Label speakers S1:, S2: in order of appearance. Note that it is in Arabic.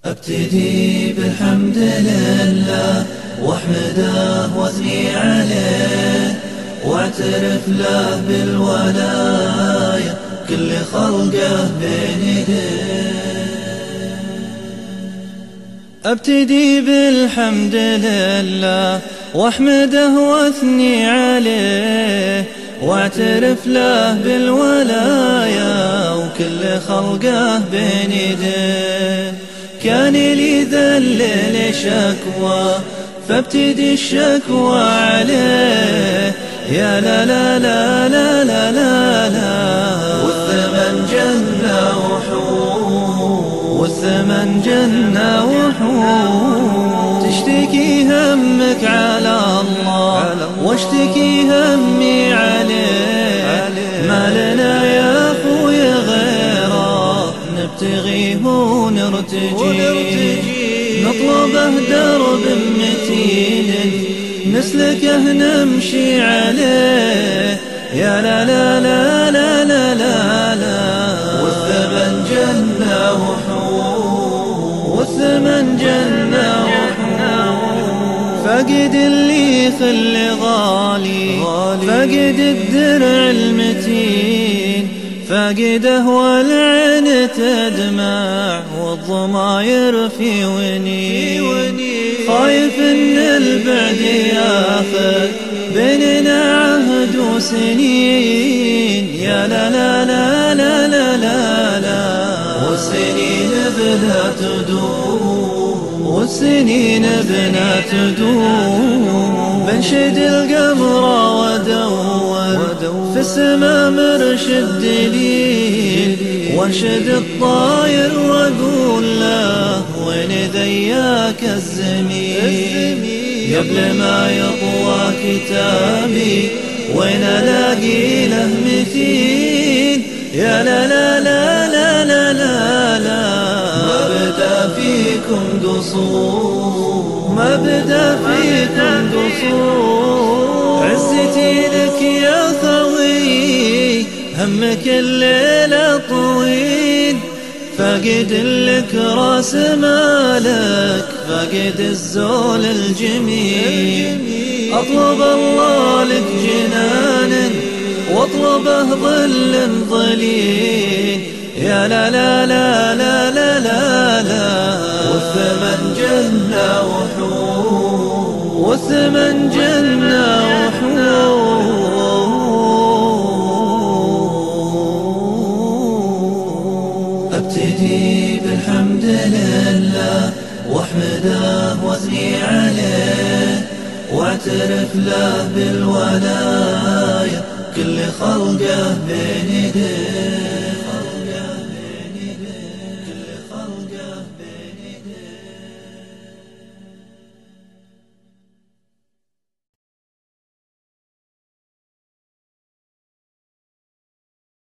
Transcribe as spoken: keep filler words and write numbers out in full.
S1: ابتدي بالحمد لله واحمده واثني عليه واعترف له بالولاية كل خلقه بين يديه. ابتدي بالحمد لله واحمده واثني عليه واعترف له بالولاية وكل خلقه بين يديه. كان لي ذلل شكوى فابتدي الشكوى عليه يا لا لا لا لا لا لا لا. والثمن جنة وحور والثمن جنة وحور. تشتكي همك على الله واشتكي همي عليه. ما لنا يا اخوي غيره نبتغيه ونرتجي نطلبه درب متين نسلكه نمشي عليه يا لا لا لا لا لا لا لا. والثمن جنة وحور والثمن جنة وحور. فقد اللي خلي غالي فقد الدرع المتين فقده والعين تدمع والضماير في ونين. خايف ان البعد ياخذ بيننا عهد وسنين يا لا لا لا لا لا لا لا. والسنين بنا تدوم والسنين بنا تدوم. بنشد القمر ودور في السما مرشد دليل وانشد الطاير واقول له وين ذياك الزميل. قبل ما يطوى كتابي وين الاقي له مثيل يا لا لا لا لا لا لا لا. ما بدا فيكم قصور ما بدا فيكم قصور. عزتي لك يا خوي همك الليل طويل. فقد لك راس مالك فقد الزول الجميل. اطلب الله لك جنان واطلبه ظل ظليل يا لا لا لا لا لا لا لا. والثمن جنة وحور والثمن جنة وحور. ابتدي بالحمد لله واحمده واثني عليه واعترف له بالولاية كل خلقه بين يديه.